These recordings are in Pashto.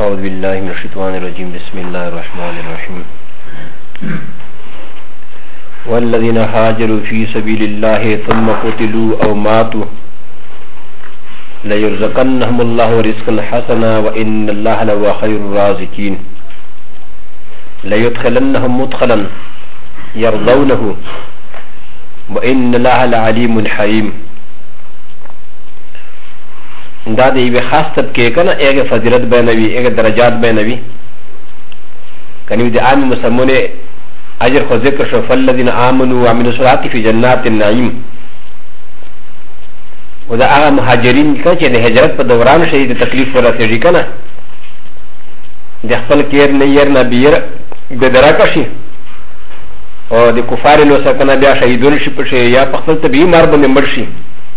أعوذ بالله من الشيطان الرجيم بسم الله الرحمن الرحيم والذين هاجروا في سبيل الله ثم قتلوا أو ماتوا ليرزقنهم الله رزقا حسنا وإن الله لهو خير الرازقين ليدخلنهم مدخلا يرضونه وإن الله لعليم حليم. دا د یوې خاص طبقې که نه هغې فضیلت بیانوي هغې درجات بیانوي کنی د عام مسلمونې اجر خو ذکر شو فالذین آمنوا وعملوا الصالحات فی جنات النعیم و دا هغه مهاجرین که چې د هجرت په دوران شي د تکلیف ورسېږي که نه د خپل کیر نه ير نه بیر بېدراکه شي او د کفار نو سره که نه بیا شهیدون شي په شي یا په خپل طبیعي مار باندې مړ شي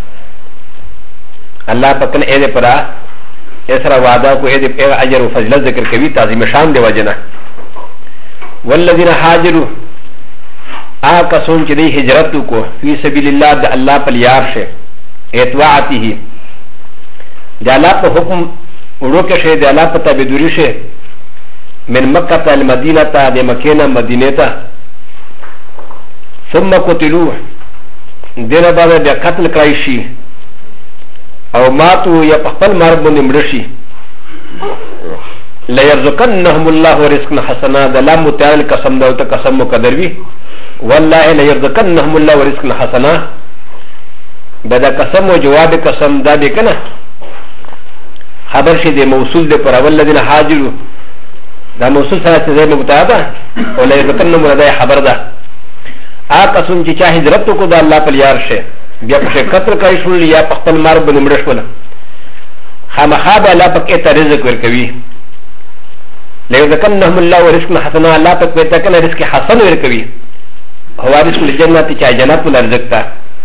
الله پکن اې دې پرا اسرا وعده کو اې دې اجر او فضیلت ذکر کوي تعظیم شان دی وجنه والذین هاجروا کسون چې دی هجرت کو فی سبیل الله د الله په لار شه اطاعته د الله په حکم ورو کې شه د الله په تابعداري شه من مکه ته المدینه ته د مکه نه مدینه ته ثم قتلوا دنه بعد بیا قتل کړی شي او ماتو یا پخپل مار باندې مړ شي ليرزقنهم الله رزقا حسنا د لام متعال قسم دا ته قسم مقدر وي والله ليرزقنهم الله رزقا حسنا بدا قسم او جواب قسم دا به کنه خبر شي د موصول د پر اول الذين هاجروا دا موصول سره څه مبتدا ده او ليرزقنهم دا خبر ده قسم چې چا هجرت کو د الله په لار شه بیا په قطر کوي شول یا په خپل مار باندې مړ شول خامخا به الله پکې ته رزق ورکوي ليرزقنهم الله رزقا حسنا الله پکې ته کنه رزق حسن ورکوي هو رزق الجنه چې جنت ول رزق تا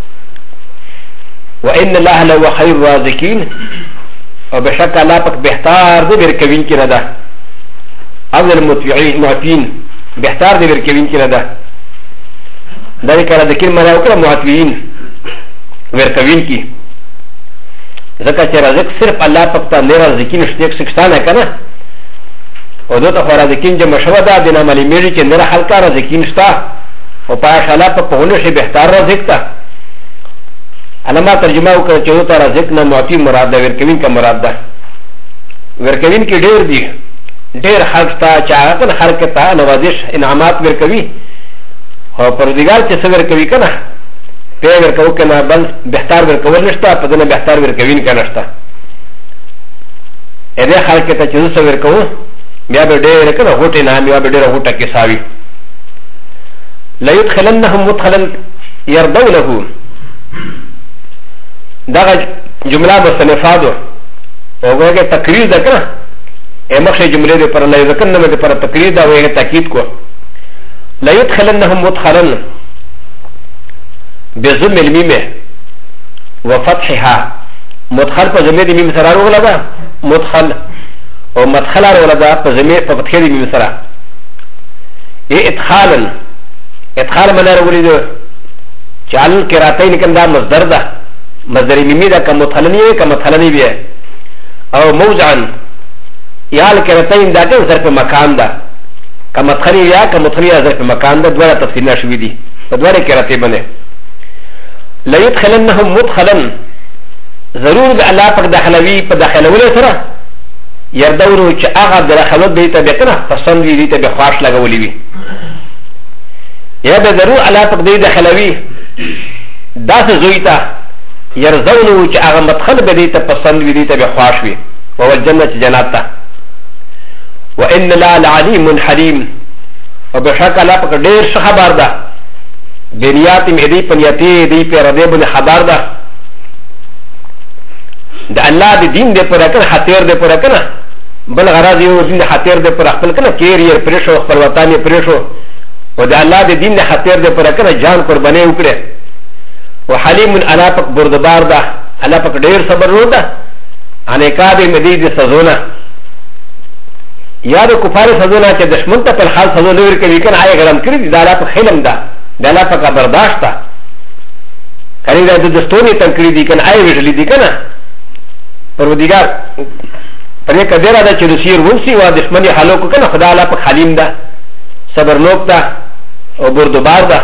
وان الله لهو خير الرازقين او بشک الله پک بهتر دی ورکوي کې نه ده افضل المطيعين بهتر دی ورکوي کې نه ده دا کړه د کلمه راوکړه معتوین ورکوین کی ځکه چې رزق صرف الله پاک ته نه رزقین شته سکستانه کنه او دوته خو رزقین چې مشوده د ناملی میږي چې نه خلک رزقین شته او په شاله په پهونه شي بهتر رزق ته علما ترجمه وکړه چې دوته رزق نه معطی مراد ده ورکوین کا مراد ده ورکوین کې ډېر دي ډېر خلک ته چې هغه خلک ته نوازش انعامات ورکوي او پردګار چې څه ورکوي کنه پیغر کو کنه بل بهتر ورکول نشته په دنه بهتر ورکوین کنه نشته اې دې خلک ته چې څه ورکو بیا به ډېر کنه هوټه نه بیا به ډېر هوټه کې ساوي لا يدخلنهم مدخلا يرضونه دا جمله مصنفاتو او هغه تقریر ده کنه امخه جمله دې پر نه ځکنه دې پر تقریر دا وایي تاکید کو لا يدخلنهم مدخلا بزم الميم وفتحها مدخل په زمير ميم سره ورولا مدخل او مدخل ورولا په زمير په فتحه ميم سره ادخالا ادخال من ورید چال قراتین کندا مصدر ده مصدر ميمي ده کم مدخلنی وي کم مدخلنی وي او موضعا یال قراتین ده که ظرف مکان ده کم مدخلی یا کم مدخلی ظرف مکان ده دوه تفسیر نشوي دي په دوه قراتې باندې لا يدخلنهم مدخلا ضرور د الله پاک داخلوي په داخلولو سره يردورو چې هغه داخلو دی ته بکنه پسند وی دی ته به خواش لګولې وي یا به ضرور الله پاک دی داخلوي داسې زوی ته يرزونو چې هغه مدخل به دی ته پسند وی دی ته به خواش وي او الجنه جنات ته وان لا العليم حليم وبشک الله پاک ډیر ښه خبر ده بنيات مهدي پنياتي دي پر دې بن خبر ده د الله د دین دې پر کنه خاطر دې پر کنه بل غرض یو دین خاطر دې پر خپل کنه کیریر پرشو خپل وطن پرشو او د الله د دین خاطر دې پر کنه جان قرباني وکړي وحليم الله پاک بردبار ده الله پاک ډیر صبر ورو ده انیکا دې مدي دې سزونه یا د کفار سزونه چې دشمن ته په حال سزونه ورکړي کنه آی غرام کړی د الله په خلم ده د الله پاک برداشت ده کله د دستوري تنکړي دي کنه آی ویلې دي کنه پروردگار پدې کډیرا د چلوسیر ونسی و دشمنی حالو کو کنه خدا الله په حلیم ده صبر نوک ده او بردبار ده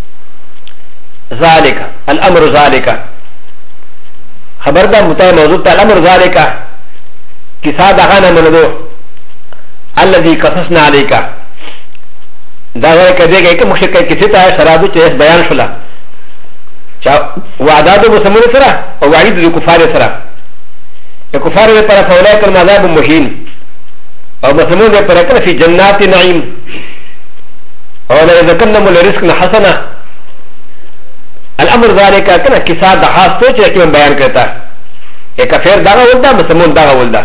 ذالک الامر ذالک خبر ده متای موضوع ته الامر ذالک کیسا دغه نه منلو الذي قصصنا عليك دا غره کدی کې مشکل کیسه ته شرابو چې بیان شولا چا وعداد مسلمان سره او وعید د کفار سره الكفار لپاره فولائک المعذاب مهین او مسلمون لپاره کنه فی جنات نعیم او لا یذکنم الرزق حسنا الامر ذالک کنه کیسه د خاص تو چې کوم بیان کرتا ہے کافر دغه ولدا مسلمون دغه ولدا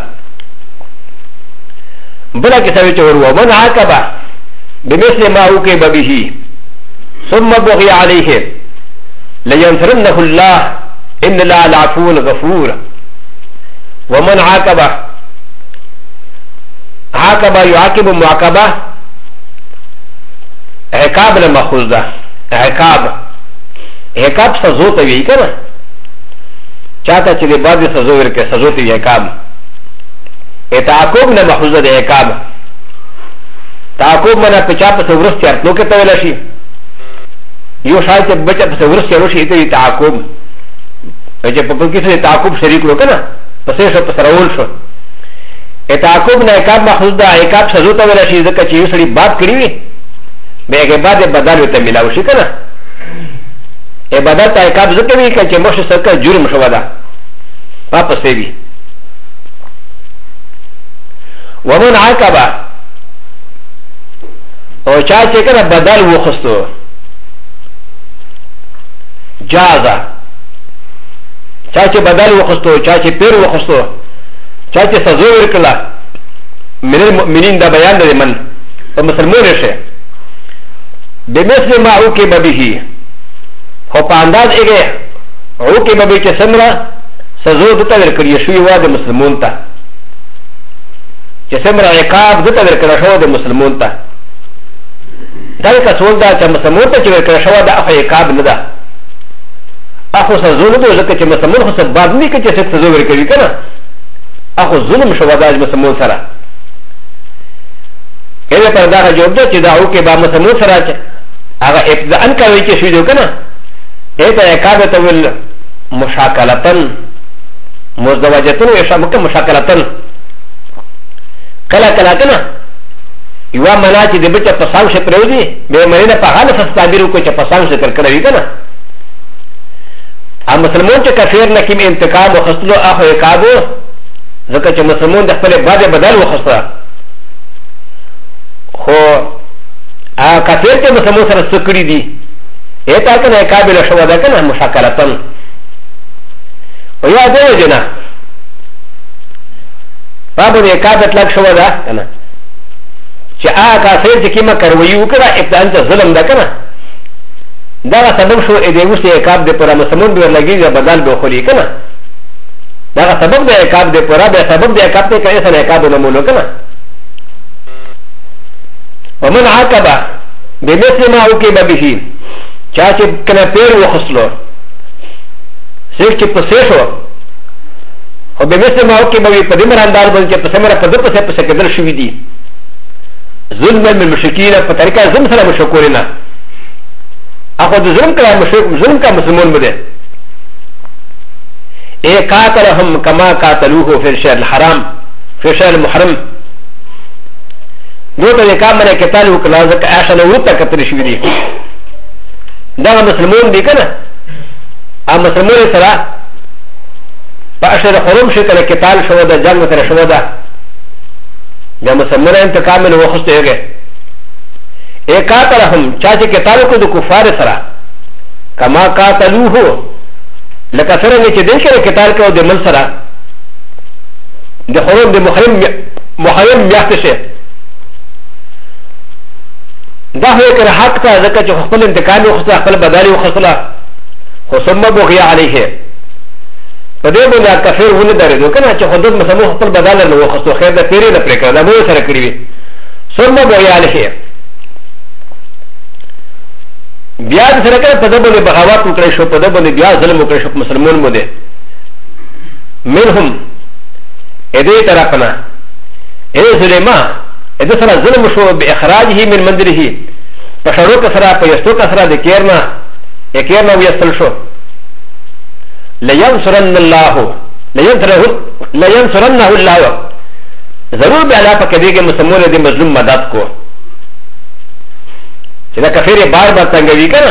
بلا کیسه چې ورو من عاقبه بمثل ما عوقب به ثم بغي عليه لينصرنه الله ان الله العفو الغفور ومن عاقبه يعاقب معاقبه عقاب المأخوذ ده عقاب سزو ته وی کنه چاته چې د بعض سزو ورکه سزو ته عقاب تعاقب نه مأخوذ ده عقاب تعاقب منه په چا په ورس چارتلو کې ته ویل شي یو شاید بچا په ورس چارو شي ته تعاقب چې په کې څه تعاقب شریک وکنه پسې شو په سرول شو تعاقب نه عقاب مأخوذ ده عقاب سزو ته ویل شي ځکه چې یو سړي باب کړی وي به هغه بعد بدل ته ملاوي شي کنه عبادت عقاب ځکه وی چې مشه سکه جرم شو ده واپس وی ومن عاقبه او چا چې کنه بدل وخستو جازا چا چې بدل وخستو چا چې پیر وخستو چا چې سزا ورکړه من المؤمنین دا بیان دی من او مسلمان شه بمثل ما عوقب به خو په انداز یې عوقب به چې څنګه سزا دته ورکړی شوی و د مسلمان ته چې څنګه عقاب دته ورکړی شو د مسلمان ته دا کسول دا چې مسلمان ته چې ورکړی شو دا عقاب نه ده اخو سزا نه ده ځکه چې مسلمان خو سبب نه کوي چې سزا ورکړي کنه اخو ظلم شو دا مسلمان سره اې په دا جواب ده چې دا او کې با مسلمان سره هغه ابتداء کوي چې شوی دی کنه اته عقاب ته ول مشاکلتن مزدوجتن او شامکه مشاکلتن کلا کلا کنه یو منا چې د بچا په ساو شه پروزي به مرینه په حال فستابیرو کو چې په ساو شه کړ کړی کنه ا مسلمان چې کافر نه کیم انتقام او خصلو اخو عقاب ځکه چې مسلمان د خپل بعد بدل وخصه خو ا کافر چې مسلمان سره سکړی دي اته کنه قابل شو ده کنه مشاکلتن او یا دې جنا بابو دې قابل لک شو ده کنه چې ا کافر چې کیما کوي وکړه ابتدان ته ظلم ده کنه دا سبب شو دې وسه عقاب دې پر مسلمان به لګي بدل به خوري کنه دا سبب دې عقاب دې پر به سبب دې عقاب ته کوي سره عقاب نه مولو کنه ومن عاقبه بمثل ما عوقب به چا چې کنه پیر وخصلو سیک چې پسې شو او بمثل ما عوقب به په دې مرندار باندې چې پسې مره په دې پسې کېدل شوې دي ظلم من مشرکین په طریقه ظلم سره مشکورینه اخو د ظلم کړه مشرک ظلم کا مسلمان بده اے قاتلهم کما قاتلوه فی الشهر الحرام فی الشهر المحرم دو ته کام نه کتل وکړه ځکه عاشنه وته کتل شوې دي دا مسلمان دي کنه ا مسلمان سره په اشهر حرم شکل کتل شو ده جنگ سره شو ده دا مسلمان انتقام نه وخصته اے قاتلهم چا چې کتل کو د کفار سره کما قاتلوه لکه څنګه چې دې کې کتل کو د مل سره د حرم د محرم میاشت شه دا هو کر حق کا ځکه چې خپل انتقام وخصه خپل بدالي وخصله خو ثم بغي عليه په دې باندې کافر ونه درېدو کنه چې خودت مسلمان خپل بدل نه وخصو خیر د پیری نه پرې کړه دا مو سره کړی وي ثم بغي عليه بیا سره کړه په دې باندې بغاوت وکړي شو په دې باندې بیا ظلم وکړي شو مسلمان مو دي منهم دې طرفنا اذا سليمان اذا سرى ظلم شو باخراجه من منزله فشروك سرى فيستوك سرى ذكرنا يكرنا ويصل شو لينصرن الله لينصرنه الله ضرور بعلا فكذلك مسمون دي مظلوم مدد کو چلا کفیر بار بار تنگوی کنا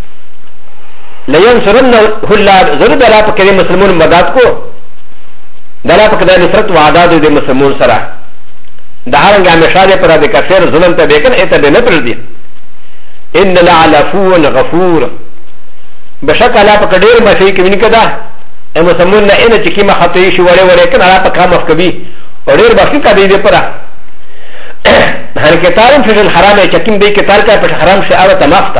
لينصرنه الله ضرور بعلا فكذلك مسلمون مدد کو دلا فكذلك نصرت وعداد دي مسلمون سرا دهارنگ ہمیشہ دے پر دے کفیر ظلم تے بیکن ایتا دے نہ پر دی ان لعلفو غفور بشک اللہ پا کدیر مفی کمین کدا اے مسلمون نا این چکی ما خطوی شو وڑے وڑے کن اللہ پا کام افکبی اور دیر بخی کا دی دے پرا ہر کتارم فیش الحرام ہے چکیم دی کتار کا پش حرام شے آوہ تمافتا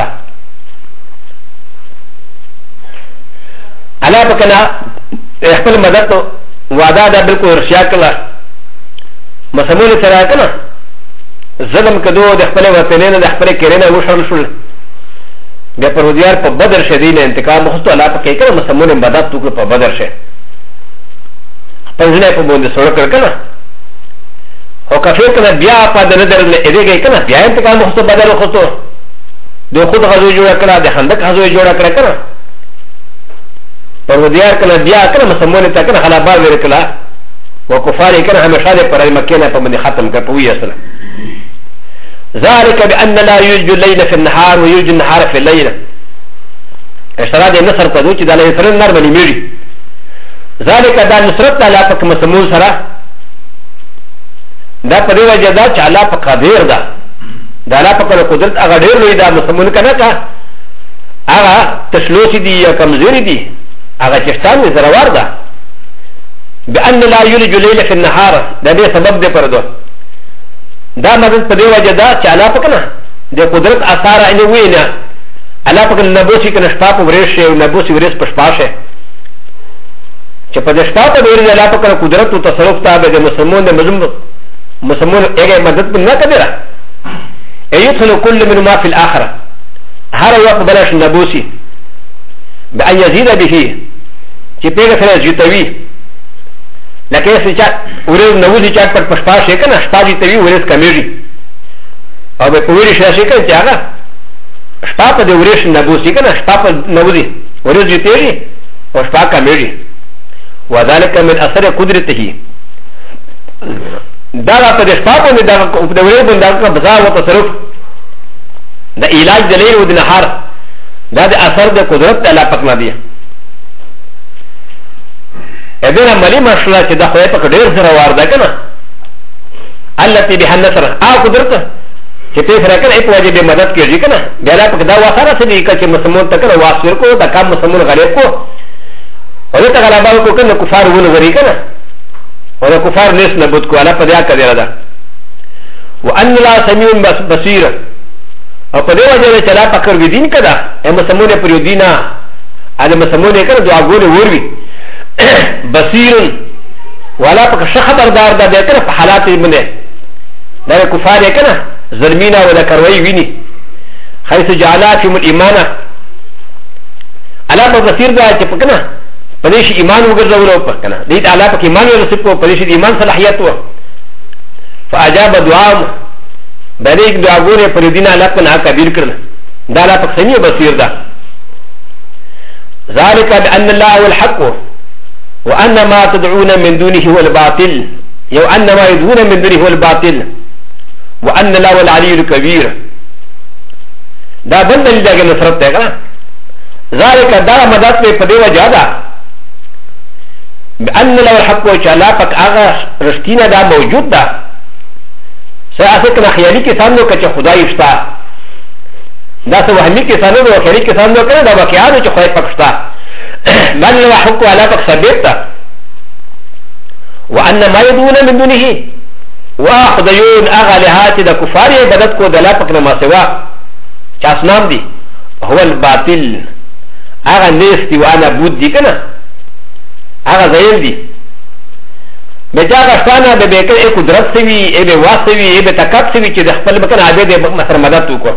اللہ پا کنا احفل مدد تو وعدہ دا بلکو رشیا کلا مسلمون سرا کنا ظلم کدو د خپل وطنین د خپل کړنه وشرل شول بیا پرودیار په بدر شدین انتقام مخستو الله په کې کړه مسلمون مدد تو په بدر شه پنځنه په باندې سره کړ کنه او کافر کنه بیا په د نظر له ایږي کنه بیا انتقام مخستو بدر وخستو د خود غزو جوړ کړه د خندق غزو جوړ کړه کنه پرودیار کنه بیا کنه مسلمون ته کنه خلا بار ورکړه وكفار كان همشاده پر المكينه فمن ختم كپوي اصلا ذلك بان لا يوجد الليل في النهار ويوجد النهار في الليل اشتراط النصر قدو چې د ليل سره نار باندې میړي ذلك دا نصرت الله پاک مسمون سره دا په دی وجه دا چې الله پاک قادر ده دا الله پاک قدرت هغه ډېر لوی دا مسمون کنه کا هغه تشلوش دي یا کمزوري دي هغه چشتان زروار ده بأن لا يولج الليل في النهار ده دي سبب دي پردو دا مدد پدی وجه دا چه علا پکنا ده قدرت اثار اینه وینا علا پکن نبوسی که نشپا پا وریش شه و نبوسی وریش پشپا شه چه پا ده شپا پا وریش علا پکن قدرت و تصرف تا به ده مسلمون ده مسلمون اگه مدد پا نکده را ایدخلو کل من ما فی الاخره هر وقت بلش نبوسی بأن يزيد به چه پیغه سره جیتوی لکه یې چې ورځ نوځي چې په پښپا شي کنه شپه دې توی ورځ کمیږي او به پوری شي کنه چې هغه شپه په دې ورځ نه بوسي کنه شپه په نوځي ورځ دې تیری او شپه کمیږي وذلك من اثر قدرته دا په دې شپه په دې د ورځ باندې بزا او تصرف د علاج د لیل او د نهار دا د اثر د قدرت الله پاک نه دی ادنا ملي مشلا چې د خدای په ډېر سره وارده کنه التي به النصر قدرت چې په سره کنه په واجب مدد کوي کنه بیا لا په دا واسره سړي چې مسلمان تکره واسر کو دا کام مسلمان غریب کو او ته غلبا کو کنه کفار ونه غري کنه او کفار نس نبوت کو الا په دا کړه دا وان لا سميع بصير او په دې وجه چې لا پکر دین کړه اے مسلمان پر دینه اده مسلمان کنه دعا ګوره وروي بصير ولا پک خبردار دا دې کنه په حالات باندې دا کفار یې کنه ظلمینا ولا کروي ویني حيث جعلاتهم الايمان على بصير دا چې پکنه پدې شي ایمان وګرځولو پکنه دې تعالی پک ایمان ورسپو پدې شي ایمان صلاحيت و فاجاب دعاء بليك دعاء غوره پر دینه الله پنا کبیر کړل دا لا پک سمي بصير دا ذلك بان الله هو الحق وأن ما تدعون من دونه هو الباطل يو أن ما يدعون من دونه هو الباطل وأن الله هو العلي الكبير دا بند لله نصرت ده ذلك دا مدد په پدې وجه ده بأن الله الحق وجعل پاک هغه رښتینه دا موجود ده ساسه کله خیالي کې سامنے کچ خدای شتا دا څه وهمي کې سامنے او خیالي کې سامنے کړه دا واقعات چې خدای پاک شتا من لو حق على ثبت وان ما يدون من دونه واخذون اغلهات د كفار بدت کو دلافك ما سوا چاسنام دي هو الباطل اغا نيستي وانا بود دي كنا اغا زين دي بجا غشتانا د بیکر ای قدرت سوی ای بے واسوی ای بے تکات سوی چی د خپل مکن عبید مصر مدد تو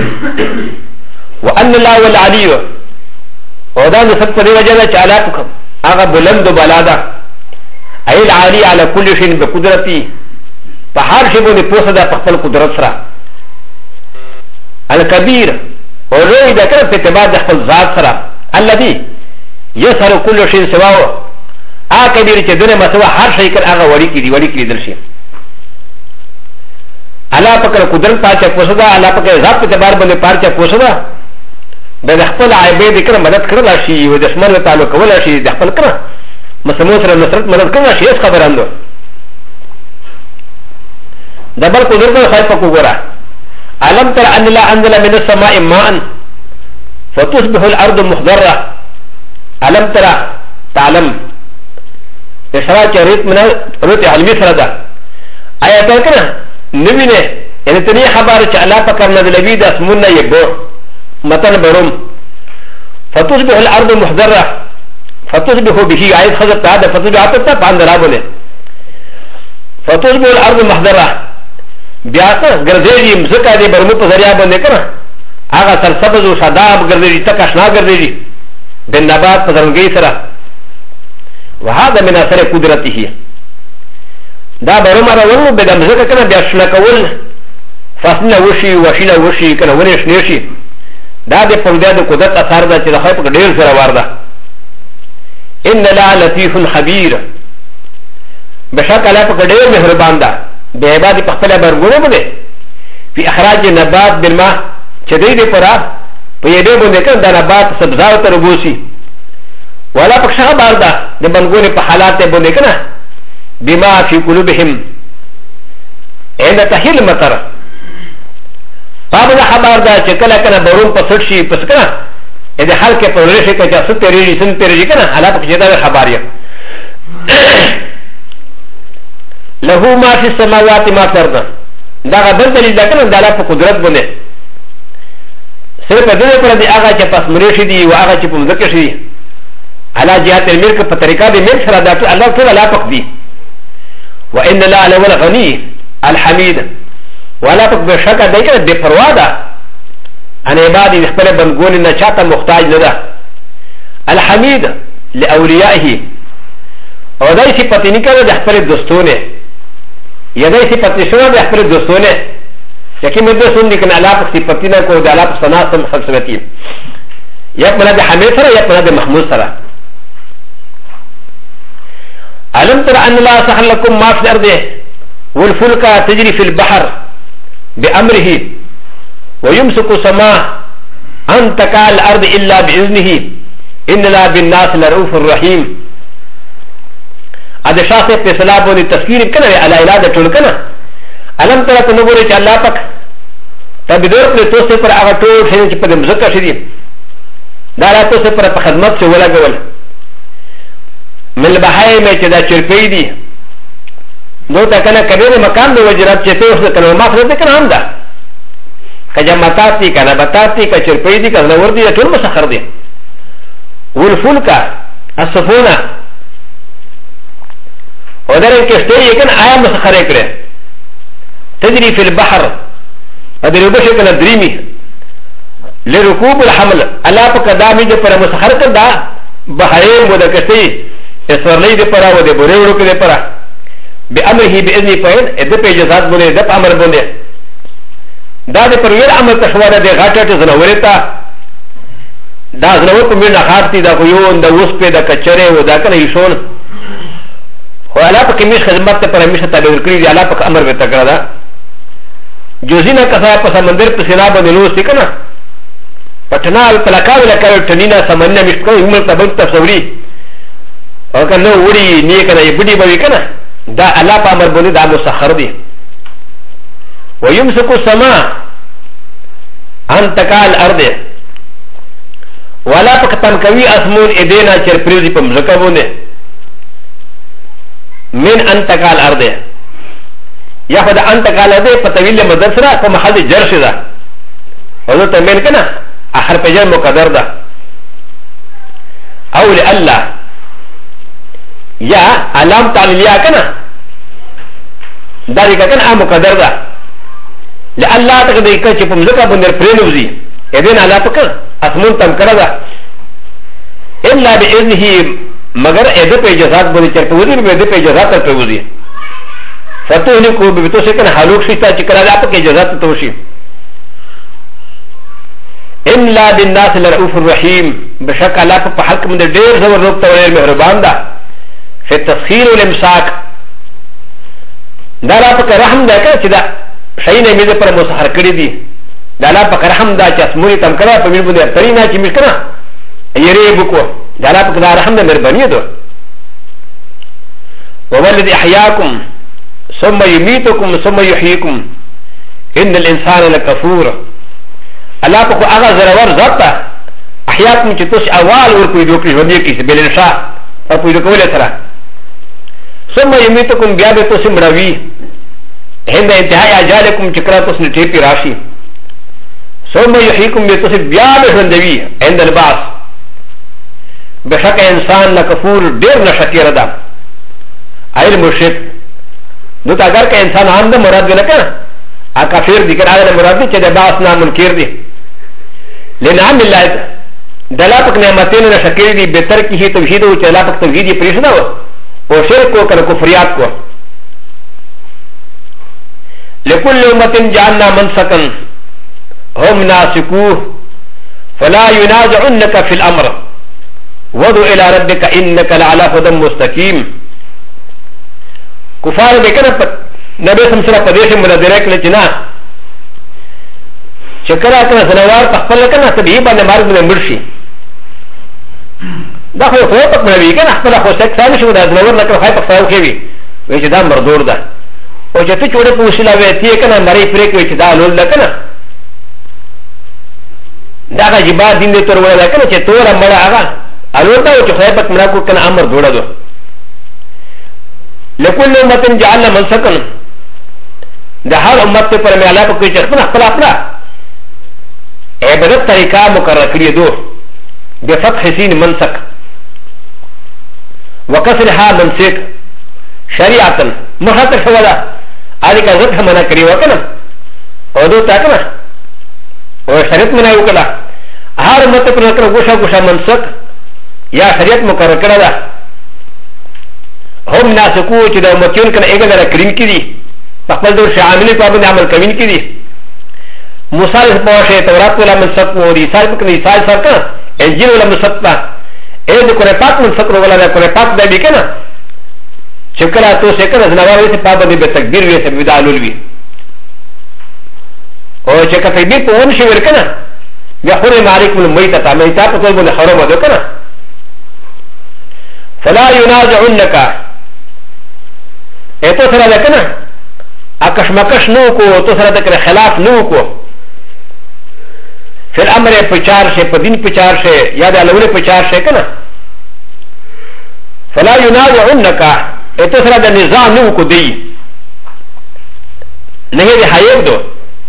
وان الله والعلي ودا نسب پر وجه ده چالا پکم اغا بلند و بلادا ای العالی على كل شيء بقدرتي فهر شي بوني پوسدا پخپل قدرت سره الكبير ولوي دا كده اتباع د خپل ذات سره الذي يسر كل شيء سواه كبير چې دنه مسوا هر شي کړه هغه وړي کړي دل شي الله پاک قدرت پاچا پوسدا الله پاک ذات په اعتبار باندې پارچا پوسدا د خپل عیبې د کړه مدد کړل شي او د شمل تعلق ولا شي د خپل کړه مسمو سره نصرت مدد کړل شي اس خبراندو دبل قدرت خای په وګوره علم تر ان لا انزل من السماء ماء فتصبح الارض مخضره علم ترى تعلم اشاره ريت من ريت علمي فردا ايات كده نبينه يعني تني خبر الله فكرنا بالذي اسمنا يبو متن بروم فتصبح الارض مخضره فتصبح به عيد خذت هذا فتصبح حتى باندرا بوله فتصبح الارض مخضره بیا ګرځېږي مځکه د برمو په ذریعه باندې کنه هغه سرسبز او شاداب ګرځېږي تک اشنا ګرځېږي د نبات په ځانګړي سره وهذا من اثر قدرته دا برمه راولو به د مځکه کنه بیا شنه کول فصلونه وشي وشینه وشي کنه ونې شنې شي دا د پردې د قدرت اثر ده چې د خلق ډېر سره وارده ان لا لطيف خبير بشک الله په ډېر مهربان ده بعباد پخپله برگونه بوده فی اخراج نبات بالماء چه دیده پرا پا یده بونده کن دا نبات سبزاو تر بوسی ولا پکشا خبار دا دا بنگونه پا حالات بونده کنه بما فی قلوبهم عند تحیل مطر پا دا خبار دا چه کلا کنه برون پا سرشی پس کنه اده حال که پا رشی که چه ست تیریجی سن تیریجی کنه حالا پکشا دا خباریا له ما في السماوات ما في الارض دا غبر دلیل ده کنه دا په قدرت باندې صرف دغه پر دی هغه چې پس مړ شي دی او هغه چې په مذکر شي علا جهات الملک په طریقه د ملک سره دا الله تعالی لا پک دی وان لا له الغني الحميد ولا پک بشک دی کنه د پروا ده ان عباد خپل بنګون نه چاته محتاج نه ده الحميد لاولیائه او دای صفت نه کړه د خپل دوستونه یدای صفت شوه د خپل دوستونه یکی مده سن دي کنه الله په صفت نه کو د الله په ثنا سم خلصتي یا په د حمید سره یا په د محمود سره علم تر ان الله سخر لكم ما في الارض والفلك تجري في البحر بامره ويمسك السماء ان تقع الارض الا باذنه ان الله بالناس لرؤوف رحيم ا د شاسه په سلام باندې تفسیر کنه علی الاده ټول کنه علم تر ته نو ګوري چې الله پاک تبدور پر توسه پر هغه ټول شي چې په مزکه شي دا راته پر په خدمت څه ولا غول مل بهای مې چې دا چرپې دي نو تا کنه کبیر مکان د وجرات چې ته اوس کنه ما فرض کنه هم ده کجا متاتی کنه بتاتی ک چرپې دي کنه ور دي ټول مسخر دي والفلکا السفونه ودرن كشتي يكن آية مسخرة كره تجري في البحر ادري بشي كنا دريمي لركوب الحمل الله فكدامي دي پر مسخرة كدا بحرين ودا كشتي اسورلي دي پرا ودا بوريورو كده پرا بأمره بإذنه فين ادى پا اجازات بونه ادى پا عمر بونه دا دي پر وير عمل تشوارا دي غاٹا تی زنورتا دا زنور پا مير نخارتی دا خيون دا وسپي دا کچره ودا کنا يشون خو الله پاک میش خدمت ته پر میشه تابع کړی دی الله پاک امر وته کړی دا جوزینا کسا په سمندر په سینا باندې لوستي کنه پټنا پلکاو لکه ټنینا سمنه مشت کوي موږ ته بل تصوري او کنه وړي نه کنه یبډي به کنه دا الله په امر باندې دا مسخر دی ويمسك السماء ان تقع الارض ولا پاک تم کوي اسمون ادینا چر پریزي په مزکه باندې من انتقال الارض یا خد انتقال الارض فتویل مدرسرا په محل جرش ده او ته من کنه اخر پجر مقدر ده او لله یا علام تعلیه کنه دا دې کنه مقدر ده لله تقدر کې چې په مزکه باندې پرېنوزي اذن الله پک اسمون تم کړه ده الا باذنه مگر اده په اجازت باندې چرته ودی به اده په اجازت ته وځي فتهلكوا بتوسكن هلوك شيتا چكرا لا پك اجازت توشي ان لا بالناس لرؤوف الرحيم بشك الله په حق من ډېر زور روپ ته مهربان ده في تسخير الامساك دا لا پک رحم ده که چې دا شي نه میده پر مسخر کړی دي دا لا پک رحم ده چې اسمونی تم کړه په مې باندې ترینا چې مشکنه يري بكو دا لا پک دا رحم ده مهرباني ده وولد احياكم ثم يميتكم ثم يحييكم ان الانسان لكفور الله پکو هغه زرور ذات احياكم چې تاسو اول ورکوي دوی ژوندې کیسه بل انشاء په پوهه کولای سره ثم يميتكم بیا به تاسو مړوي هند انتهای اجالکم چکرا تاسو نه ټیپی راشي ثم يحييكم به تاسو بیا به ژوندوي عند البعث بشک انسان لکفور ډیر نشکر ده ایل مشرک نو تا اگر که انسان هم ده مراد نه کنه ا کافر دي کنه هغه مراد دي چې د باس نه منکر دي لنعم الله دلالت نعمتین نه شکر دي به تر کې توحید او چلا پک توحید یې پریښ نه او شرک کو کنه کفریات کو لكل امه جعلنا منسكا هم ناسكوه فلا ينازعنك في الامر وادع الى ربك انك لعلى هدى مستقيم كفار بكنا نبي سمسرا قديش منادره كلا جنا شكرا كنا سنوار تخفل كنا تبيبا نمارد من مرشي دا خو فوق منوي كنا خپل خو سک ثاني شو دا زنور نکړ خای په فاو کې وي وای چې دا مردور ده او چې ته چوره په وسیله وې تی کنه مری پرې کې چې دا لول ده کنه دا غا جبا دین دې تر ولا کنه چې تور مړه هغه الو دا چې خای په مړه کو کنه امر جوړه ده لكل امه جعلنا منسكا ده هر امت پر میں اللہ کو کوئی چرپن خپل خپل عبادت طریقہ مقرر کړی دو بفتح سین منسک وكسرها منسك شريعه محت شولا هذه كذبت منا كري وكنا ودو تاكنا وشريعه منا وكلا هر مت پر کر گوشا گوشا منسک یا شریعت مقرر کړه هم ناسکو چې د متون کنه ایګه در کریم کړي خپل دور شامل په باندې عمل کوي کړي موسی په واشه تورات ولا منسک او عیسی په کنه عیسی سره کنه انجیل ولا منسک ا د کور پاک منسک ولا د کور پاک د دې کنه چې کله تاسو کنه زنوار وي په باندې به تکبیر وي ته بدالول وي او چې کته دې په ون شي ور کنه بیا خو مالک من میته تا میته په ټول باندې حرام ده کنه فلا ينازعنك اته سره ده کنه اکشمکش نو کو تو سره ده خلاف نو کو فی الامر پچار سے پدین پچار سے یا د الاول پچار سے کنه فلا ينازعنك اته سره ده نظام نو کو دی نه دی حیب دو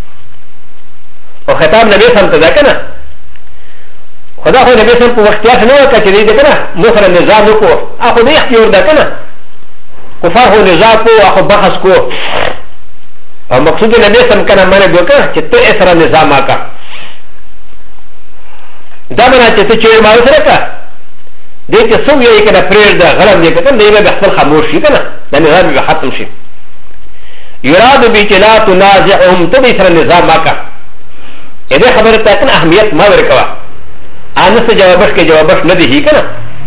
او خطاب نبی سم ته ده کنه خدا خو نبی سم په وختیا نه وکړي چې دې کنه مخره نظام وکړو اخو دې اختیار ده کنه کفار هو نظام کو اخو بحث کو او مقصود نبی سم کنه معنی وکړه چې ته اسره نظام آکا دا معنی چې ته چیر مارو سره کا دې کې سو یې کنه پرېر ده غلط دې کنه دې به خپل خاموش شي کنه دا نظام به ختم شي یراد بچلا تنازعهم ته دې سره نظام آکا دې خبره ته کنه اهمیت ما ورکوا انس جوابش کے جوابش نہ دی کنا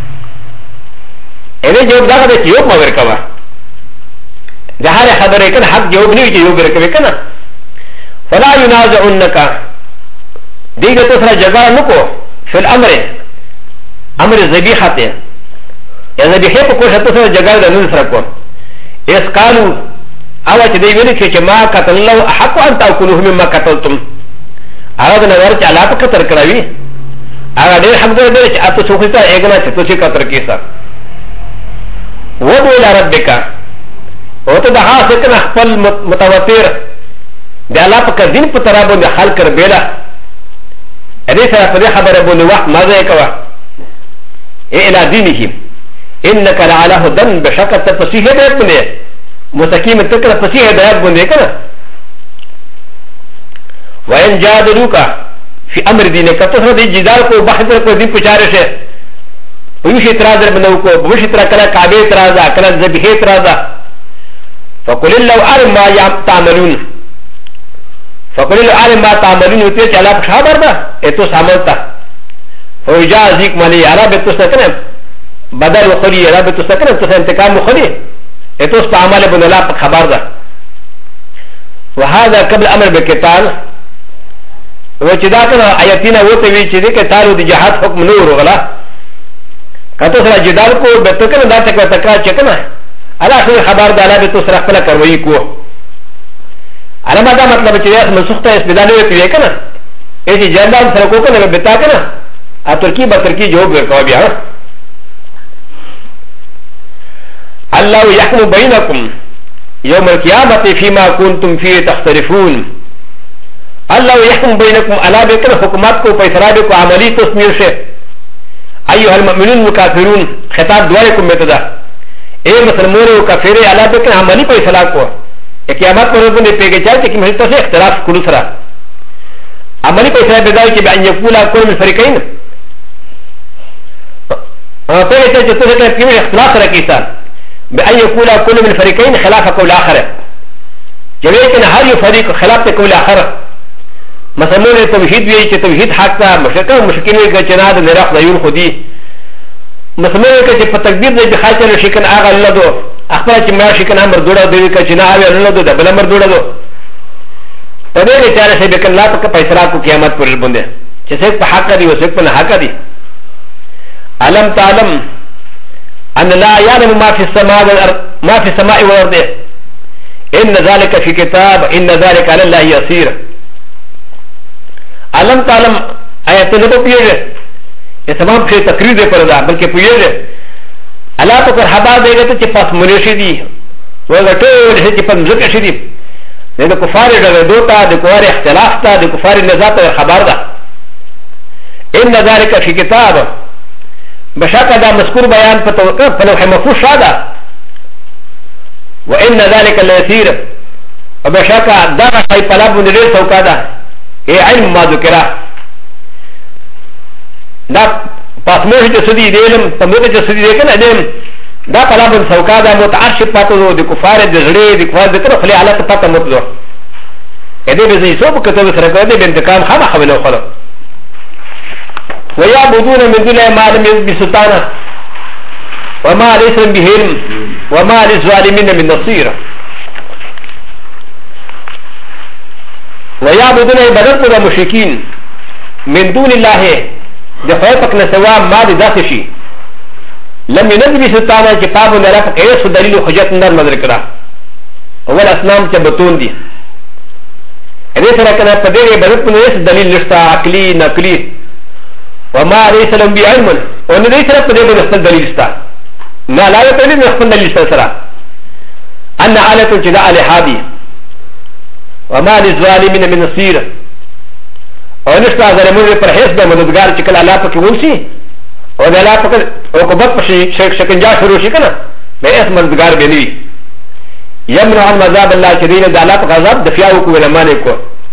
انہیں جواب دا کہ یوب مگر کوا جہار خبر ہے کہ حق جواب نہیں کہ یوب رکھے کنا فلا ينازعنك دیگه تو سره جگہ نکو فی الامر امر ذبیحت یا ذبیحه په کوشش تو سره جگہ د نن سره کو اس قالو او چې دی ویل چې ما قتل الله حق ان تاكلوه مما قتلتم هغه نه ورته علاقه کتر کړی اگر دیر حق دے دے چاہتا سوکھتا ایگنا چھتو چی کا ترکیسا ودو الى ربکا او تو دہا سکن اخپل متواتر دے اللہ پا دین پا ترابون دے حل کر بیلا ادھے سر پدے خبر بولی وقت مازے کوا اے الى دینی انکا لعلا ہدن بشکت پسیح دیت بندے مستقیم تکر پسیح دیت بندے کنا وین جادلوکا في امر دينك تصل دي جدار کو بحث کو دین پچارے سے ویش اعتراض بنو کو ویش اعتراض کلا کعبے اعتراض کلا ذبیح اعتراض فقل الله أعلم ما تعملون فقل الله أعلم ما تعملون وتيجي على بشابر ده إتوس عملته فوجازيك مالي على بتوسكنا بدل وخلي على بتوسكنا توس انتقام وخلي إتوس تعمل بن الله بخبر ده وهذا قبل أمر بالقتال وكذا كان آياتنا وتوي كذي قتال ودجاهات حكم نور وغلا كتوسر جدال کو بتوكنا ده تكا چكنا على شو خبر ده على بتوسر خپل کوي کو على ما ده مطلب چې یاس منسوخ ته بدل وي کنه اې جندان سره کو کنه بتا کنه ا ترکی به ترکی جواب ورکوي بیا الله يحكم بينكم يوم القيامة فيما كنتم فيه تختلفون الله يحكم بينكم على بكر حكوماتكم فيسرابكم عملي تسمير شيء أيها المؤمنون والكافرون خطاب دوائكم بتدا اے مسلمون وكافرين على بكر عملي فيسرابكم قیامت پر روز میں پیگے چاہتے کہ محلتا سے اختلاف کلو سرا عملی پر اسرائیل بدائی کہ بأن یکولا کل من فرقین پیگے چاہتے تو سے کہ اختلاف سرا کیسا بأن یکولا کل من فرقین خلاف قول آخر جب ایک ہر یہ فریق خلاف قول آخر مسلمون توحید بھی کہ توحید حق تا مشرکین بھی کہ چناد نراق دیون خودی مسلمون کہ تکبیر دے بخائی چلو شکن آغا اللہ دو اخبار چې ما شي کنه امر دوړه دی چې نه اوی الله دو د بل امر دوړه دو په دې چاره شي به کله لا په پیسرا کو قیامت پر باندې چې څوک په حق دی او څوک په حق دی علم تعلم ان لا يعلم ما في السماء والارض ما في السماء والارض ان ذلك في كتاب ان ذلك على الله يسير علم تعلم آیت نه په پیږي یہ تمام څه تقریر پر دا بلکې پیږي الله پکر حبا دیگه ته چې پس منشي دي وګه ټول هي چې پم ذکر شي دي د کفار د دوتا د کفار اختلاف ته د کفار نزات خبر ده ان ذلك في كتاب بشکه دا مذکور بیان په لوح محفوظ شاده وان ذلك ليسير وبشکه دا شی په لابو نه ډیر څوکا ده ای علم ما ذکر دا پاسموش جو سدی دیلم تموت جو سدی دیکن ادم دا پلابن سوکا دا متعرشب پاتو دو دی کفار دی زڑی دی کفار دی کنو خلی حالت پاتا موت دو ادی بزنی سوپ کتو سرکو دی بانتقام خما خبلو خلو ویعبدون من دون ما لم يزد بسلطانا وما ليس بهم وما للظالمين من نصير ويعبدون عبادت دا مشركين من دون الله د خیفک نسوا ما د داسې شي لم ينزل بسلطانه چې پابو نه راک ایس دلیل حجت نر نظر کړه اول اسلام چې بتون دي دې سره کنه په دې عبادت په ایس دلیل نشته عقلی نقلی وما ليس لهم بعلم او نه دې سره په دې باندې دلیل شته نه لا یې دلیل نه دلیل سره ان علت جدا الهادي وما للظالمين من نصير او نشتا ظلمون پر حیث به مددگار چې کله الله پکې ونسي او د الله پکې عقوبت په شکنجا شروع شي کنه به اس مددگار به ني يمنع عن مذاب الله شديد د الله په غضب د فیاو کو ولمانه کو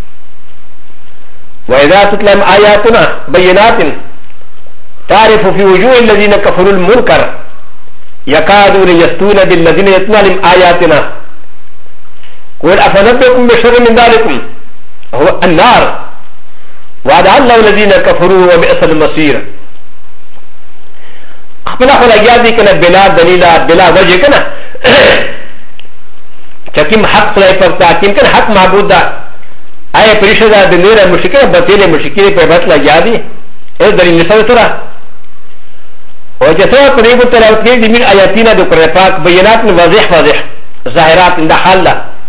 واذا تتلى آياتنا بينات تعرف في وجوه الذين كفروا المنكر يكادون يستون بالذين يتلون آياتنا قل افنبئكم بشر من ذلكم هو النار وعد الله الذين كفروا وبئس المصير خپل خلګیا دي کنه بلا دلیل بلا وجه کنه چکم حق خدای پر تاکیم کنه حق معبود ده آیا پریشه ده د نور مشکل بتیله مشکل په بس لګیا دي ا دلیل نشته سره او چې څو په دې په تلاوت کې د مين آیاتینه د قرآن پاک بیانات واضح ظاهرات د حل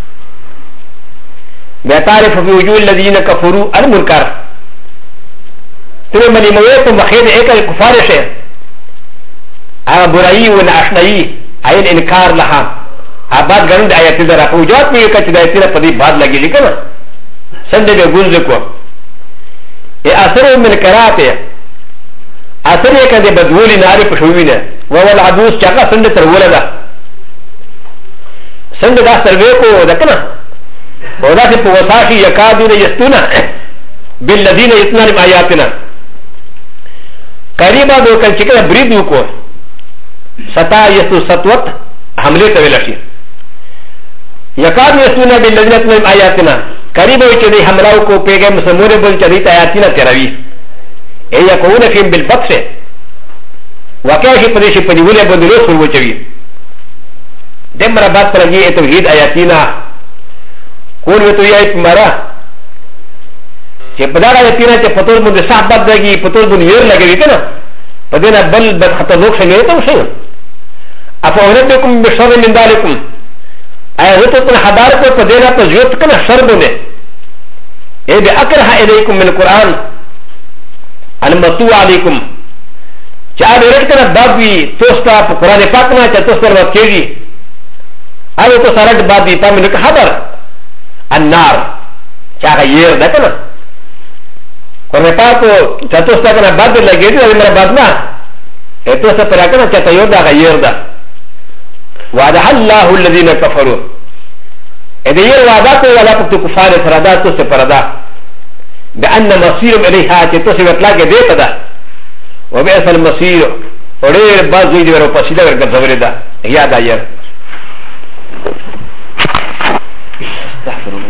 به تعرف في وجوه الذين كفروا المنكر ترى من يموت مخير اكل كفار شيء برائی و ناشنائی این انکار لها آباد گرند آیتی در اپوجات میں کچھ دایتی را پدی بعد لگی لیکن سندے بے گنز کو یہ اثر من کراتے اثر یہ کہ بدولی ناری پشوی نے وول عدوس چاکا سند ترولا دا سند دا سروے کو دکنا ودا سے پوساشی یکادون یستونا بالذین یتنا لم آیاتنا قریبا دو کل چکر بریدو کو サタヤストサトワッハムレタベラシ يكاد يسون بالذين تلهم آياتنا قريبا وجدي حملاو کو پیغام سمورے بول چدی آیاتنا تراوی اے یکون فیم بالبطش واقعی پدیش پدیولے بندلو سر وچوی دمرا بات پر یہ توحید آیاتنا کون و تو یہ مرا چې پدارا آیاتنا چې پتول بند صحبت دگی پتول بند ویر لگوی کنا پدینا بل بد خطر لوگ شنگی تو شنگ افا ونبکم بشر من دالکم ایا هو ته حدار کو پدینا پر زیوت کنا شر بنده اے بی اکرہ الیکم من القرآن المتو علیکم چاہ ڈیرٹ کنا بابی توستا پا قرآن پاکنا چاہ توستا روات کیجی آئے تو سارٹ بابی پا منک حبر النار چاہ غیر دا کنا قرآن پاکو چاہ توستا کنا بابی لگی دی دا میرا بابنا اے توستا پرا کنا چاہ تیور دا غیر دا وعدہ اللہ الذین کفروا اے دیر وعدہ کو والا پکتو کفار فرادا توستا پرادا بأن مصيرهم إليها تتوسي وطلاق ديتا دا وبئس المصير ورير بعض ويدي ورو قصيدة ورقب زوري دا هي دا ير استغفر الله